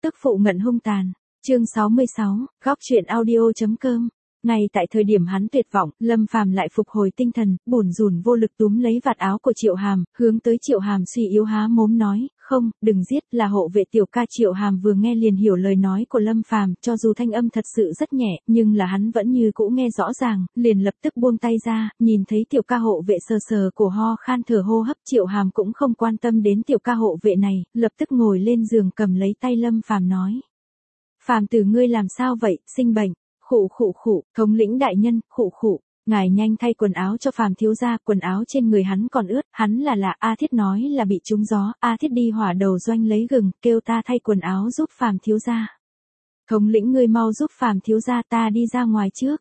Tức phụ ngận hung tàn. Chương 66, góc truyện audio.com. Ngay tại thời điểm hắn tuyệt vọng, Lâm Phàm lại phục hồi tinh thần, bủn rủn vô lực túm lấy vạt áo của Triệu Hàm, hướng tới Triệu Hàm suy yếu há mồm nói, "Không, đừng giết." Là hộ vệ tiểu ca. Triệu Hàm vừa nghe liền hiểu lời nói của Lâm Phàm, cho dù thanh âm thật sự rất nhẹ, nhưng là hắn vẫn như cũ nghe rõ ràng, liền lập tức buông tay ra, nhìn thấy tiểu ca hộ vệ sờ sờ cổ ho khan thở hô hấp, Triệu Hàm cũng không quan tâm đến tiểu ca hộ vệ này, lập tức ngồi lên giường cầm lấy tay Lâm Phàm nói: "Phàm tử ngươi làm sao vậy, sinh bệnh?" Khụ khụ khụ, thống lĩnh đại nhân, khụ khụ, ngài nhanh thay quần áo cho Phàm thiếu gia, quần áo trên người hắn còn ướt, hắn là A Thiết nói là bị trúng gió, A Thiết đi hỏa đầu doanh lấy gừng, kêu ta thay quần áo giúp Phàm thiếu gia. Thống lĩnh ngươi mau giúp Phàm thiếu gia, ta đi ra ngoài trước.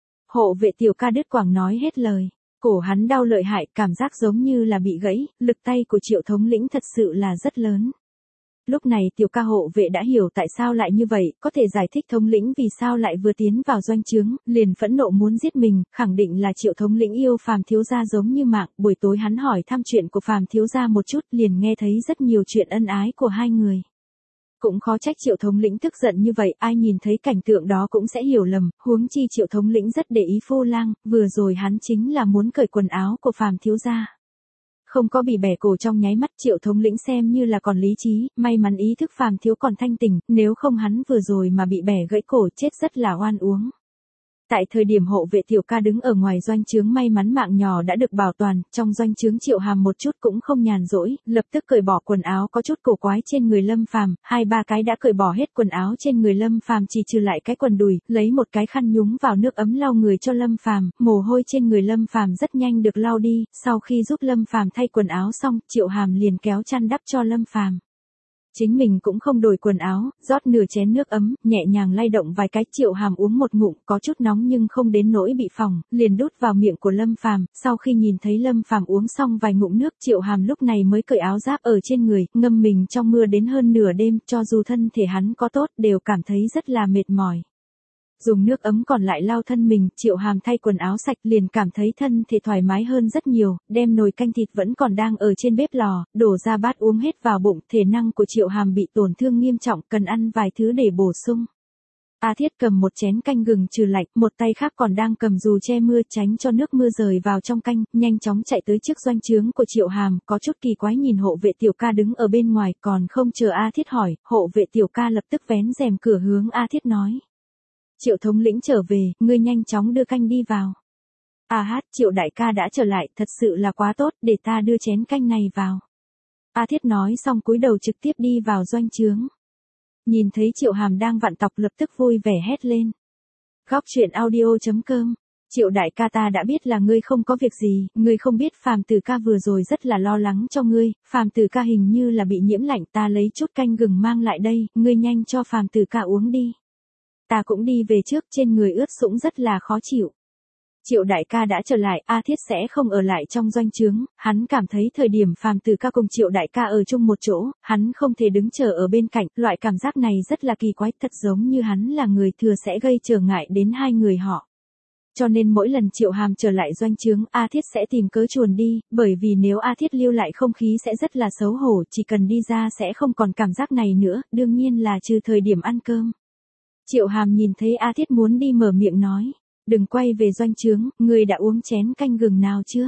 Hộ vệ tiểu ca đứt quãng nói hết lời, cổ hắn đau lợi hại, cảm giác giống như là bị gãy, lực tay của Triệu thống lĩnh thật sự là rất lớn. Lúc này tiểu ca hộ vệ đã hiểu tại sao lại như vậy, có thể giải thích thống lĩnh vì sao lại vừa tiến vào doanh trướng, liền phẫn nộ muốn giết mình, khẳng định là Triệu thống lĩnh yêu Phàm thiếu gia giống như mạng. Buổi tối hắn hỏi thăm chuyện của Phàm thiếu gia một chút, liền nghe thấy rất nhiều chuyện ân ái của hai người. Cũng khó trách Triệu thống lĩnh tức giận như vậy, ai nhìn thấy cảnh tượng đó cũng sẽ hiểu lầm, huống chi Triệu thống lĩnh rất để ý Phu Lang, vừa rồi hắn chính là muốn cởi quần áo của Phàm thiếu gia. Không có bị bẻ cổ trong nháy mắt, Triệu thống lĩnh xem như là còn lý trí, may mắn ý thức Phàm thiếu còn thanh tỉnh, nếu không hắn vừa rồi mà bị bẻ gãy cổ chết rất là oan uống. Tại thời điểm hộ vệ tiểu ca đứng ở ngoài doanh trướng, may mắn mạng nhỏ đã được bảo toàn, trong doanh trướng Triệu Hàm một chút cũng không nhàn rỗi, lập tức cởi bỏ quần áo có chút cổ quái trên người Lâm Phàm, 2-3 cái đã cởi bỏ hết quần áo trên người Lâm Phàm, chỉ trừ lại cái quần đùi, lấy một cái khăn nhúng vào nước ấm lau người cho Lâm Phàm, mồ hôi trên người Lâm Phàm rất nhanh được lau đi, sau khi giúp Lâm Phàm thay quần áo xong, Triệu Hàm liền kéo chăn đắp cho Lâm Phàm. Chính mình cũng không đổi quần áo, rót nửa chén nước ấm, nhẹ nhàng lay động vài cái, Triệu Hàm uống một ngụm, có chút nóng nhưng không đến nỗi bị phỏng, liền đút vào miệng của Lâm Phàm. Sau khi nhìn thấy Lâm Phàm uống xong vài ngụm nước, Triệu Hàm lúc này mới cởi áo giáp ở trên người, ngâm mình trong mưa đến hơn nửa đêm, cho dù thân thể hắn có tốt, đều cảm thấy rất là mệt mỏi. Dùng nước ấm còn lại lau thân mình, Triệu Hàm thay quần áo sạch liền cảm thấy thân thể thoải mái hơn rất nhiều, đem nồi canh thịt vẫn còn đang ở trên bếp lò, đổ ra bát uống hết vào bụng, thể năng của Triệu Hàm bị tổn thương nghiêm trọng, cần ăn vài thứ để bổ sung. A Thiết cầm một chén canh gừng trừ lạnh, một tay khác còn đang cầm dù che mưa tránh cho nước mưa rời vào trong canh, nhanh chóng chạy tới trước doanh trướng của Triệu Hàm, có chút kỳ quái nhìn hộ vệ tiểu ca đứng ở bên ngoài, còn không chờ A Thiết hỏi, hộ vệ tiểu ca lập tức vén rèm cửa hướng A Thiết nói: "Triệu thống lĩnh trở về, ngươi nhanh chóng đưa canh đi vào." Triệu đại ca đã trở lại, thật sự là quá tốt, để ta đưa chén canh này vào. A Thiết nói xong cúi đầu trực tiếp đi vào doanh trướng. Nhìn thấy Triệu Hàm đang vặn tọc lập tức vui vẻ hét lên: "Góc truyện audio.com. Triệu đại ca, ta đã biết là ngươi không có việc gì, ngươi không biết Phàm tử ca vừa rồi rất là lo lắng cho ngươi, Phàm tử ca hình như là bị nhiễm lạnh, ta lấy chút canh gừng mang lại đây, ngươi nhanh cho Phàm tử ca uống đi. Ta cũng đi về trước, trên người ướt sũng rất là khó chịu." Triệu đại ca đã trở lại, A Thiết sẽ không ở lại trong doanh trướng, hắn cảm thấy thời điểm Phàm tử ca cùng Triệu đại ca ở chung một chỗ, hắn không thể đứng chờ ở bên cạnh, loại cảm giác này rất là kỳ quái, thật giống như hắn là người thừa sẽ gây trở ngại đến hai người họ. Cho nên mỗi lần Triệu Hàm trở lại doanh trướng, A Thiết sẽ tìm cớ chuồn đi, bởi vì nếu A Thiết lưu lại không khí sẽ rất là xấu hổ, chỉ cần đi ra sẽ không còn cảm giác này nữa, đương nhiên là trừ thời điểm ăn cơm. Triệu Hàm nhìn thấy A Thiết muốn đi mở miệng nói: "Đừng quay về doanh trướng, ngươi đã uống chén canh gừng nào chưa?"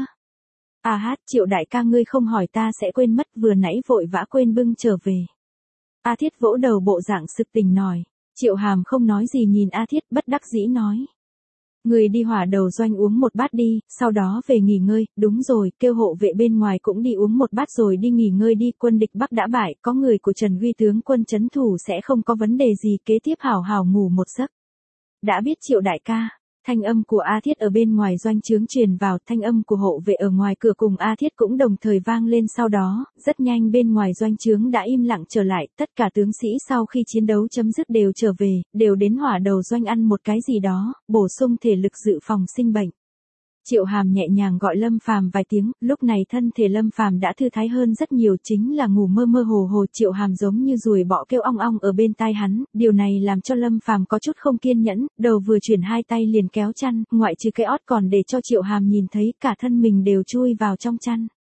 Triệu đại ca, ngươi không hỏi ta sẽ quên mất, vừa nãy vội vã quên bưng trở về." A Thiết vỗ đầu bộ dạng sực tỉnh nổi. Triệu Hàm không nói gì nhìn A Thiết, bất đắc dĩ nói: "Ngươi đi hỏa đầu doanh uống một bát đi, sau đó về nghỉ ngơi, đúng rồi, kêu hộ vệ bên ngoài cũng đi uống một bát rồi đi nghỉ ngơi đi, quân địch Bắc đã bại, có người của Trần Huy tướng quân trấn thủ sẽ không có vấn đề gì, kế tiếp hảo hảo ngủ một giấc." "Đã biết Triệu đại ca." Thanh âm của A Thiết ở bên ngoài doanh trướng truyền vào, thanh âm của hộ vệ ở ngoài cửa cùng A Thiết cũng đồng thời vang lên, sau đó, rất nhanh bên ngoài doanh trướng đã im lặng trở lại, tất cả tướng sĩ sau khi chiến đấu chấm dứt đều trở về, đều đến hỏa đầu doanh ăn một cái gì đó, bổ sung thể lực dự phòng sinh bệnh. Triệu Hàm nhẹ nhàng gọi Lâm Phàm vài tiếng, lúc này thân thể Lâm Phàm đã thư thái hơn rất nhiều, chính là ngủ mơ mơ hồ hồ. Triệu Hàm giống như ruồi bọ kêu ong ong ở bên tai hắn, điều này làm cho Lâm Phàm có chút không kiên nhẫn, đầu vừa chuyển hai tay liền kéo chăn, ngoại trừ cái ót còn để cho Triệu Hàm nhìn thấy, cả thân mình đều chui vào trong chăn.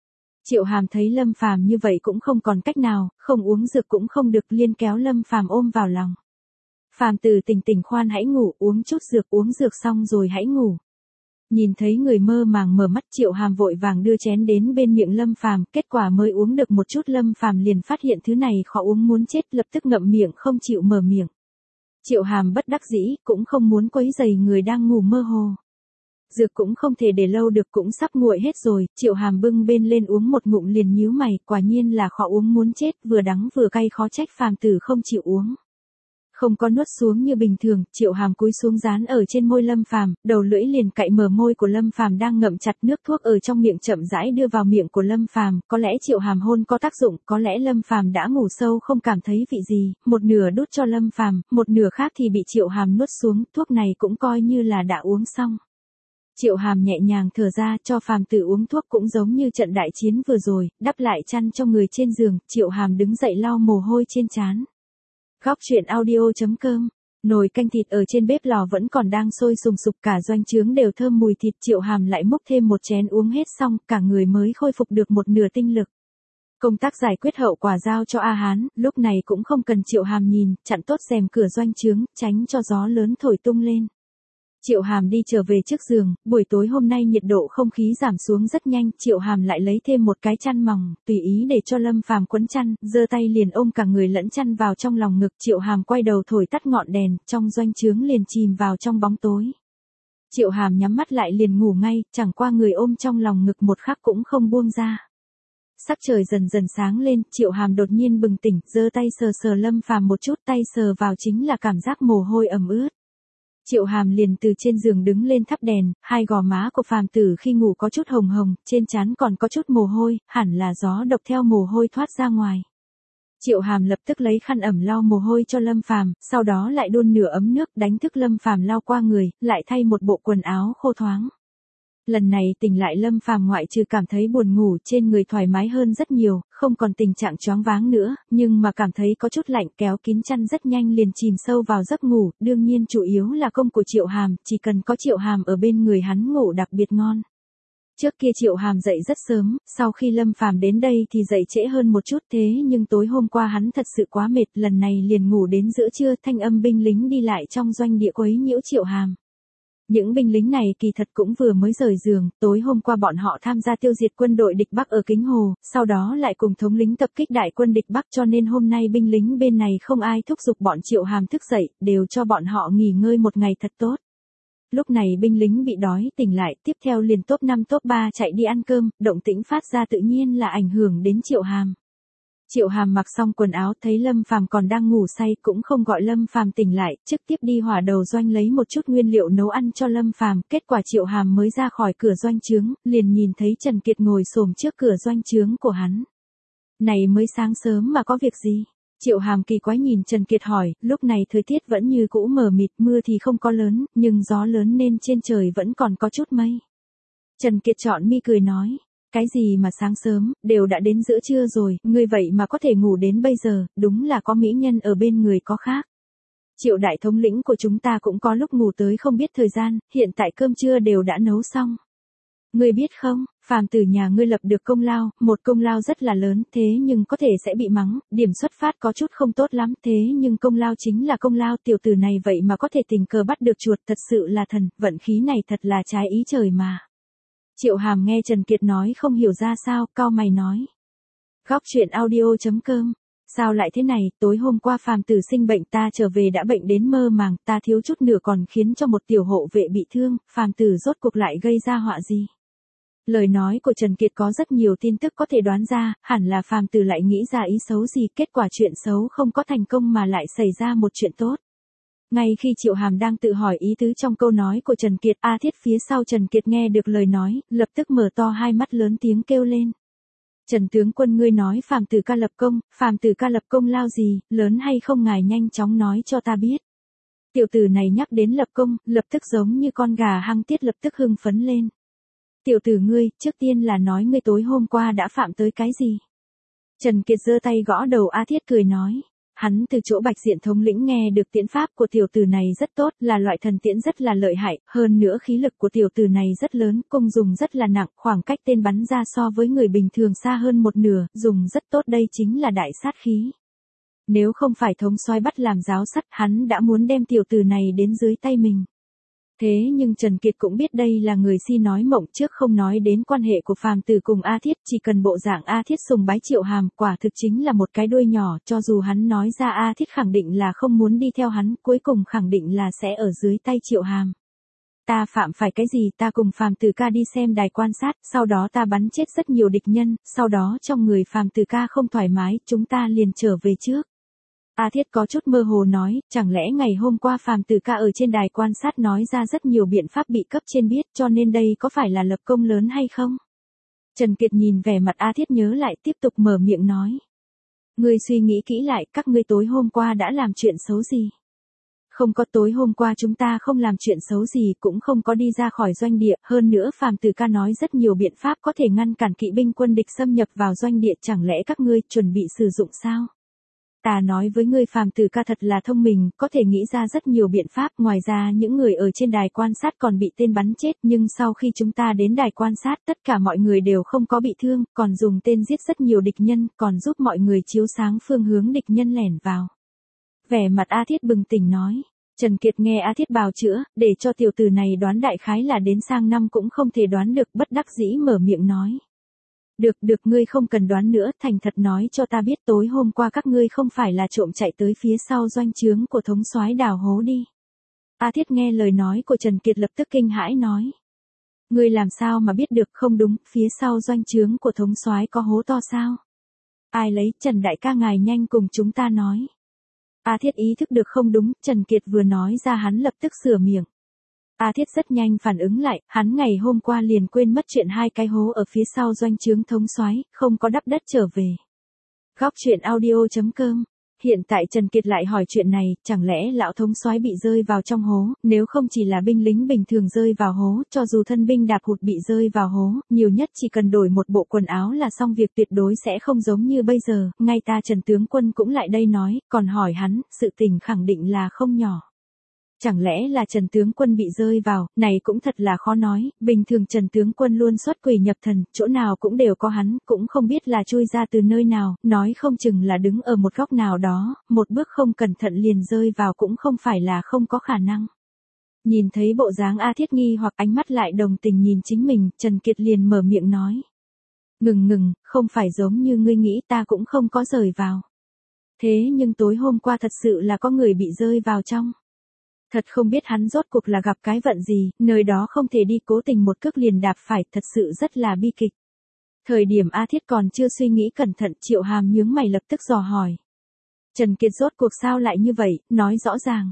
Triệu Hàm thấy Lâm Phàm như vậy cũng không còn cách nào, không uống dược cũng không được, liên kéo Lâm Phàm ôm vào lòng. Phàm Tử tỉnh tỉnh, khoan hãy ngủ, uống chút dược, uống dược xong rồi hãy ngủ. Nhìn thấy người mơ màng mở mắt, Triệu Hàm vội vàng đưa chén đến bên miệng Lâm Phàm, kết quả mới uống được một chút Lâm Phàm liền phát hiện thứ này khó uống muốn chết, lập tức ngậm miệng không chịu mở miệng. Triệu Hàm bất đắc dĩ, cũng không muốn quấy rầy người đang ngủ mơ hồ. Dược cũng không thể để lâu được, cũng sắp nguội hết rồi, Triệu Hàm bưng bên lên uống một ngụm liền nhíu mày, quả nhiên là khó uống muốn chết, vừa đắng vừa cay, khó trách Phàm Tử không chịu uống. Không có nuốt xuống như bình thường, Triệu Hàm cúi xuống dán ở trên môi Lâm Phàm, đầu lưỡi liền cạy mở môi của Lâm Phàm đang ngậm chặt, nước thuốc ở trong miệng chậm rãi đưa vào miệng của Lâm Phàm, có lẽ Triệu Hàm hôn có tác dụng, có lẽ Lâm Phàm đã ngủ sâu không cảm thấy vị gì, một nửa đút cho Lâm Phàm, một nửa khác thì bị Triệu Hàm nuốt xuống, thuốc này cũng coi như là đã uống xong. Triệu Hàm nhẹ nhàng thở ra, cho Phàm Tử uống thuốc cũng giống như trận đại chiến vừa rồi, đắp lại chăn cho người trên giường, Triệu Hàm đứng dậy lau mồ hôi trên trán. Góc truyện audio.com. Nồi canh thịt ở trên bếp lò vẫn còn đang sôi sùng sục, cả doanh trướng đều thơm mùi thịt, Triệu Hàm lại múc thêm một chén uống hết xong, cả người mới khôi phục được một nửa tinh lực. Công tác giải quyết hậu quả giao cho A Hán, lúc này cũng không cần Triệu Hàm nhìn, chặn tốt rèm cửa doanh trướng, tránh cho gió lớn thổi tung lên. Triệu Hàm đi trở về trước giường, buổi tối hôm nay nhiệt độ không khí giảm xuống rất nhanh, Triệu Hàm lại lấy thêm một cái chăn mỏng, tùy ý để cho Lâm Phàm quấn chăn, giơ tay liền ôm cả người lẫn chăn vào trong lòng ngực, Triệu Hàm quay đầu thổi tắt ngọn đèn, trong doanh trướng liền chìm vào trong bóng tối. Triệu Hàm nhắm mắt lại liền ngủ ngay, chẳng qua người ôm trong lòng ngực một khắc cũng không buông ra. Sắc trời dần dần sáng lên, Triệu Hàm đột nhiên bừng tỉnh, giơ tay sờ sờ Lâm Phàm một chút, tay sờ vào chính là cảm giác mồ hôi ẩm ướt. Triệu Hàm liền từ trên giường đứng lên thắp đèn, hai gò má của Phàm Tử khi ngủ có chút hồng hồng, trên trán còn có chút mồ hôi, hẳn là gió độc theo mồ hôi thoát ra ngoài. Triệu Hàm lập tức lấy khăn ẩm lau mồ hôi cho Lâm Phàm, sau đó lại đun nửa ấm nước đánh thức Lâm Phàm lau qua người, lại thay một bộ quần áo khô thoáng. Lần này tỉnh lại Lâm Phàm ngoại trừ cảm thấy buồn ngủ, trên người thoải mái hơn rất nhiều, không còn tình trạng choáng váng nữa, nhưng mà cảm thấy có chút lạnh, kéo kín chăn rất nhanh liền chìm sâu vào giấc ngủ, đương nhiên chủ yếu là công của Triệu Hàm, chỉ cần có Triệu Hàm ở bên người hắn ngủ đặc biệt ngon. Trước kia Triệu Hàm dậy rất sớm, sau khi Lâm Phàm đến đây thì dậy trễ hơn một chút, thế nhưng tối hôm qua hắn thật sự quá mệt, lần này liền ngủ đến giữa trưa, thanh âm binh lính đi lại trong doanh địa quấy nhiễu Triệu Hàm. Những binh lính này kỳ thật cũng vừa mới rời giường, tối hôm qua bọn họ tham gia tiêu diệt quân đội địch Bắc ở Kính Hồ, sau đó lại cùng thống lĩnh tập kích đại quân địch Bắc, cho nên hôm nay binh lính bên này không ai thúc giục bọn Triệu Hàm thức dậy, đều cho bọn họ nghỉ ngơi một ngày thật tốt. Lúc này binh lính bị đói tỉnh lại, tiếp theo liền top 5 top 3 chạy đi ăn cơm, động tĩnh phát ra tự nhiên là ảnh hưởng đến Triệu Hàm. Triệu Hàm mặc xong quần áo thấy Lâm Phàm còn đang ngủ say cũng không gọi Lâm Phàm tỉnh lại, trực tiếp đi hỏa đầu doanh lấy một chút nguyên liệu nấu ăn cho Lâm Phàm, kết quả Triệu Hàm mới ra khỏi cửa doanh trướng, liền nhìn thấy Trần Kiệt ngồi xổm trước cửa doanh trướng của hắn. Này mới sáng sớm mà có việc gì? Triệu Hàm kỳ quái nhìn Trần Kiệt hỏi, lúc này thời tiết vẫn như cũ mờ mịt, mưa thì không có lớn, nhưng gió lớn nên trên trời vẫn còn có chút mây. Trần Kiệt trọn mi cười nói. Cái gì mà sáng sớm, đều đã đến giữa trưa rồi, ngươi vậy mà có thể ngủ đến bây giờ, đúng là có mỹ nhân ở bên người có khác. Triệu đại thống lĩnh của chúng ta cũng có lúc ngủ tới không biết thời gian, hiện tại cơm trưa đều đã nấu xong. Ngươi biết không, Phàm Tử nhà ngươi lập được công lao, một công lao rất là lớn, thế nhưng có thể sẽ bị mắng, điểm xuất phát có chút không tốt lắm, thế nhưng công lao chính là công lao, tiểu tử này vậy mà có thể tình cờ bắt được chuột, thật sự là thần, vận khí này thật là trái ý trời mà. Triệu Hàm nghe Trần Kiệt nói không hiểu ra sao, cau mày nói. Góc truyện audio.com. Sao lại thế này, tối hôm qua Phàm Tử sinh bệnh, ta trở về đã bệnh đến mơ màng, ta thiếu chút nữa còn khiến cho một tiểu hộ vệ bị thương, Phàm Tử rốt cuộc lại gây ra họa gì? Lời nói của Trần Kiệt có rất nhiều tin tức có thể đoán ra, hẳn là Phàm Tử lại nghĩ ra ý xấu gì, kết quả chuyện xấu không có thành công mà lại xảy ra một chuyện tốt. Ngay khi Triệu Hàm đang tự hỏi ý tứ trong câu nói của Trần Kiệt, A Thiết phía sau Trần Kiệt nghe được lời nói, lập tức mở to hai mắt lớn tiếng kêu lên. Trần tướng quân, ngươi nói Phàm Tử ca lập công, Phàm Tử ca lập công lao gì, lớn hay không, ngài nhanh chóng nói cho ta biết. Tiểu tử này nhắc đến lập công, lập tức giống như con gà hăng tiết lập tức hưng phấn lên. Tiểu tử ngươi, trước tiên là nói ngươi tối hôm qua đã phạm tới cái gì? Trần Kiệt giơ tay gõ đầu A Thiết cười nói. Hắn từ chỗ Bạch Diện thống lĩnh nghe được tiễn pháp của tiểu tử này rất tốt, là loại thần tiễn rất là lợi hại, hơn nữa khí lực của tiểu tử này rất lớn, cung dùng rất là nặng, khoảng cách tên bắn ra so với người bình thường xa hơn một nửa, dùng rất tốt, đây chính là đại sát khí. Nếu không phải thống soái bắt làm giáo sắt, hắn đã muốn đem tiểu tử này đến dưới tay mình. Thế nhưng Trần Kiệt cũng biết đây là người si nói mộng, trước không nói đến quan hệ của phàm tử cùng A Thiết, chỉ cần bộ dạng A Thiết sùng bái Triệu Hàm, quả thực chính là một cái đuôi nhỏ, cho dù hắn nói ra A Thiết khẳng định là không muốn đi theo hắn, cuối cùng khẳng định là sẽ ở dưới tay Triệu Hàm. Ta phạm phải cái gì, ta cùng phàm tử ca đi xem đài quan sát, sau đó ta bắn chết rất nhiều địch nhân, sau đó trong người phàm tử ca không thoải mái, chúng ta liền trở về trước. A Thiết có chút mơ hồ nói, chẳng lẽ ngày hôm qua phàm tử ca ở trên đài quan sát nói ra rất nhiều biện pháp bị cấp trên biết, cho nên đây có phải là lập công lớn hay không? Trần Kiệt nhìn vẻ mặt A Thiết nhớ lại, tiếp tục mở miệng nói. Ngươi suy nghĩ kỹ lại, các ngươi tối hôm qua đã làm chuyện xấu gì? Không có, tối hôm qua chúng ta không làm chuyện xấu gì, cũng không có đi ra khỏi doanh địa, hơn nữa phàm tử ca nói rất nhiều biện pháp có thể ngăn cản kỵ binh quân địch xâm nhập vào doanh địa, chẳng lẽ các ngươi chuẩn bị sử dụng sao? Ta nói với ngươi phàm tử ca thật là thông minh, có thể nghĩ ra rất nhiều biện pháp, ngoài ra những người ở trên đài quan sát còn bị tên bắn chết, nhưng sau khi chúng ta đến đài quan sát tất cả mọi người đều không có bị thương, còn dùng tên giết rất nhiều địch nhân, còn giúp mọi người chiếu sáng phương hướng địch nhân lẻn vào. Vẻ mặt A Thiết bừng tỉnh nói. Trần Kiệt nghe A Thiết bào chữa, để cho tiểu tử này đoán đại khái là đến sang năm cũng không thể đoán được, bất đắc dĩ mở miệng nói. Được, ngươi không cần đoán nữa, thành thật nói cho ta biết tối hôm qua các ngươi không phải là trộm chạy tới phía sau doanh trướng của thống soái đào hố đi. A Thiết nghe lời nói của Trần Kiệt lập tức kinh hãi nói. Ngươi làm sao mà biết được, không đúng, phía sau doanh trướng của thống soái có hố to sao? Ai lấy, Trần đại ca ngài nhanh cùng chúng ta nói. A Thiết ý thức được không đúng, Trần Kiệt vừa nói ra hắn lập tức sửa miệng. A Thiết rất nhanh phản ứng lại, hắn ngày hôm qua liền quên mất chuyện hai cái hố ở phía sau doanh trướng thống soái, không có đắp đất trở về. Góc truyện audio.com. Hiện tại Trần Kiệt lại hỏi chuyện này, chẳng lẽ lão thống soái bị rơi vào trong hố, nếu không chỉ là binh lính bình thường rơi vào hố, cho dù thân binh đạp hụt bị rơi vào hố, nhiều nhất chỉ cần đổi một bộ quần áo là xong việc, tuyệt đối sẽ không giống như bây giờ, ngay ta Trần tướng quân cũng lại đây nói, còn hỏi hắn, sự tình khẳng định là không nhỏ. Chẳng lẽ là Trần tướng quân bị rơi vào, này cũng thật là khó nói, bình thường Trần tướng quân luôn xuất quỷ nhập thần, chỗ nào cũng đều có hắn, cũng không biết là chui ra từ nơi nào, nói không chừng là đứng ở một góc nào đó, một bước không cẩn thận liền rơi vào cũng không phải là không có khả năng. Nhìn thấy bộ dáng A Thiết nghi hoặc ánh mắt lại đồng tình nhìn chính mình, Trần Kiệt liền mở miệng nói. Ngừng, không phải giống như ngươi nghĩ, ta cũng không có rơi vào. Thế nhưng tối hôm qua thật sự là có người bị rơi vào trong. Thật không biết hắn rốt cuộc là gặp cái vận gì, nơi đó không thể đi, cố tình một cước liền đạp phải, thật sự rất là bi kịch. Thời điểm A Thiết còn chưa suy nghĩ cẩn thận, Triệu Hàm nhướng mày lập tức dò hỏi. Trần Kiệt rốt cuộc sao lại như vậy, nói rõ ràng.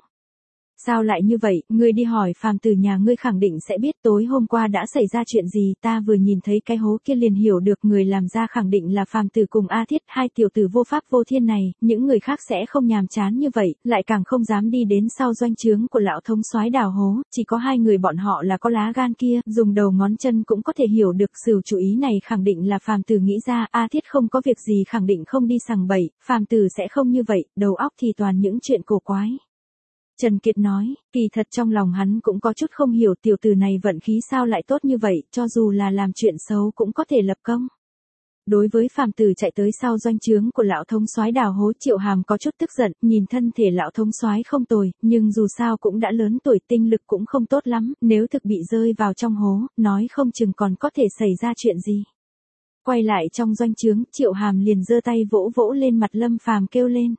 Sao lại như vậy, ngươi đi hỏi phàm tử nhà ngươi khẳng định sẽ biết tối hôm qua đã xảy ra chuyện gì, ta vừa nhìn thấy cái hố kia liền hiểu được người làm ra khẳng định là phàm tử cùng A Thiết, hai tiểu tử vô pháp vô thiên này, những người khác sẽ không nhàm chán như vậy, lại càng không dám đi đến sau doanh trướng của lão thống soái đào hố, chỉ có hai người bọn họ là có lá gan kia, dùng đầu ngón chân cũng có thể hiểu được, sự chủ ý này khẳng định là phàm tử nghĩ ra, A Thiết không có việc gì khẳng định không đi sằng bậy, phàm tử sẽ không như vậy, đầu óc thì toàn những chuyện cổ quái. Trần Kiệt nói, kỳ thật trong lòng hắn cũng có chút không hiểu tiểu tử này vận khí sao lại tốt như vậy, cho dù là làm chuyện xấu cũng có thể lập công. Đối với phàm tử chạy tới sau doanh trướng của lão thống soái đào hố, Triệu Hàm có chút tức giận, nhìn thân thể lão thống soái không tồi, nhưng dù sao cũng đã lớn tuổi, tinh lực cũng không tốt lắm, nếu thực bị rơi vào trong hố, nói không chừng còn có thể xảy ra chuyện gì. Quay lại trong doanh trướng, Triệu Hàm liền giơ tay vỗ vỗ lên mặt Lâm Phàm kêu lên.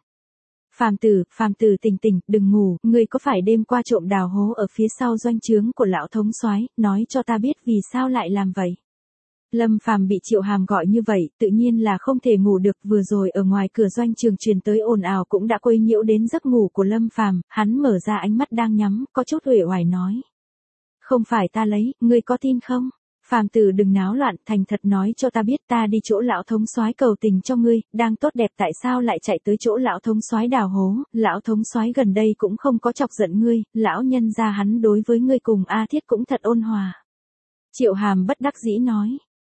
Phàm tử tỉnh, đừng ngủ, ngươi có phải đêm qua trộm đào hố ở phía sau doanh trướng của lão thống soái, nói cho ta biết vì sao lại làm vậy. Lâm Phàm bị Triệu Hàm gọi như vậy, tự nhiên là không thể ngủ được, vừa rồi ở ngoài cửa doanh trường truyền tới ồn ào cũng đã quấy nhiễu đến giấc ngủ của Lâm Phàm, hắn mở ra ánh mắt đang nhắm, có chút uể oải nói. Không phải ta lấy, ngươi có tin không? Phàm tử đừng náo loạn, thành thật nói cho ta biết, ta đi chỗ lão thống soái cầu tình cho ngươi, đang tốt đẹp tại sao lại chạy tới chỗ lão thống soái đào hố, lão thống soái gần đây cũng không có chọc giận ngươi, lão nhân gia hắn đối với ngươi cùng A Thiết cũng thật ôn hòa. Triệu Hàm bất đắc dĩ nói,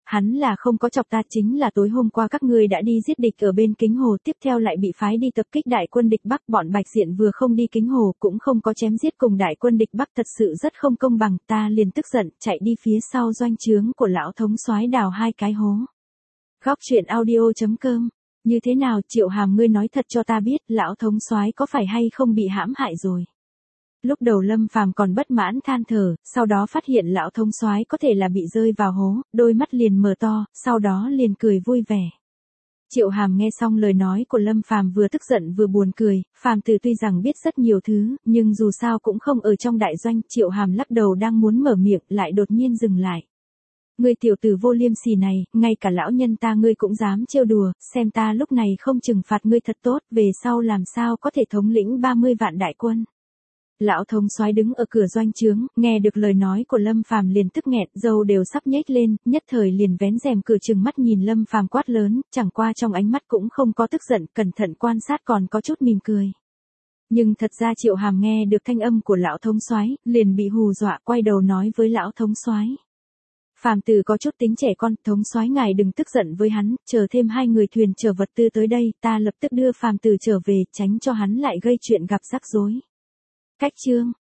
hắn là không có chọc ta, chính là tối hôm qua các ngươi đã đi giết địch ở bên Kính Hồ, tiếp theo lại bị phái đi tập kích đại quân địch Bắc, bọn Bạch Diện vừa không đi Kính Hồ cũng không có chém giết cùng đại quân địch Bắc, thật sự rất không công bằng, ta liền tức giận, chạy đi phía sau doanh trướng của lão thống soái đào 2 cái hố. Góc truyện audio.com. Như thế nào, Triệu Hàm, ngươi nói thật cho ta biết, lão thống soái có phải hay không bị hãm hại rồi? Lúc đầu Lâm Phàm còn bất mãn than thở, sau đó phát hiện lão thống soái có thể là bị rơi vào hố, đôi mắt liền mở to, sau đó liền cười vui vẻ. Triệu Hàm nghe xong lời nói của Lâm Phàm vừa tức giận vừa buồn cười, Phàm Tử tuy rằng biết rất nhiều thứ, nhưng dù sao cũng không ở trong đại doanh, Triệu Hàm lắc đầu đang muốn mở miệng, lại đột nhiên dừng lại. Ngươi tiểu tử vô liêm sỉ này, ngay cả lão nhân ta ngươi cũng dám trêu đùa, xem ta lúc này không trừng phạt ngươi thật tốt, về sau làm sao có thể thống lĩnh 30 vạn đại quân. Lão thống soái đứng ở cửa doanh trướng, nghe được lời nói của Lâm Phàm liền tức nghẹn, râu đều sắp nhếch lên, nhất thời liền vén rèm cửa trừng mắt nhìn Lâm Phàm quát lớn, chẳng qua trong ánh mắt cũng không có tức giận, cẩn thận quan sát còn có chút mỉm cười. Nhưng thật ra Triệu Hàm nghe được thanh âm của lão thống soái, liền bị hù dọa, quay đầu nói với lão thống soái: Phàm Tử có chút tính trẻ con, thống soái ngài đừng tức giận với hắn, chờ thêm 2 người thuyền chở vật tư tới đây, ta lập tức đưa Phàm Tử trở về, tránh cho hắn lại gây chuyện gặp rắc rối. Cách chương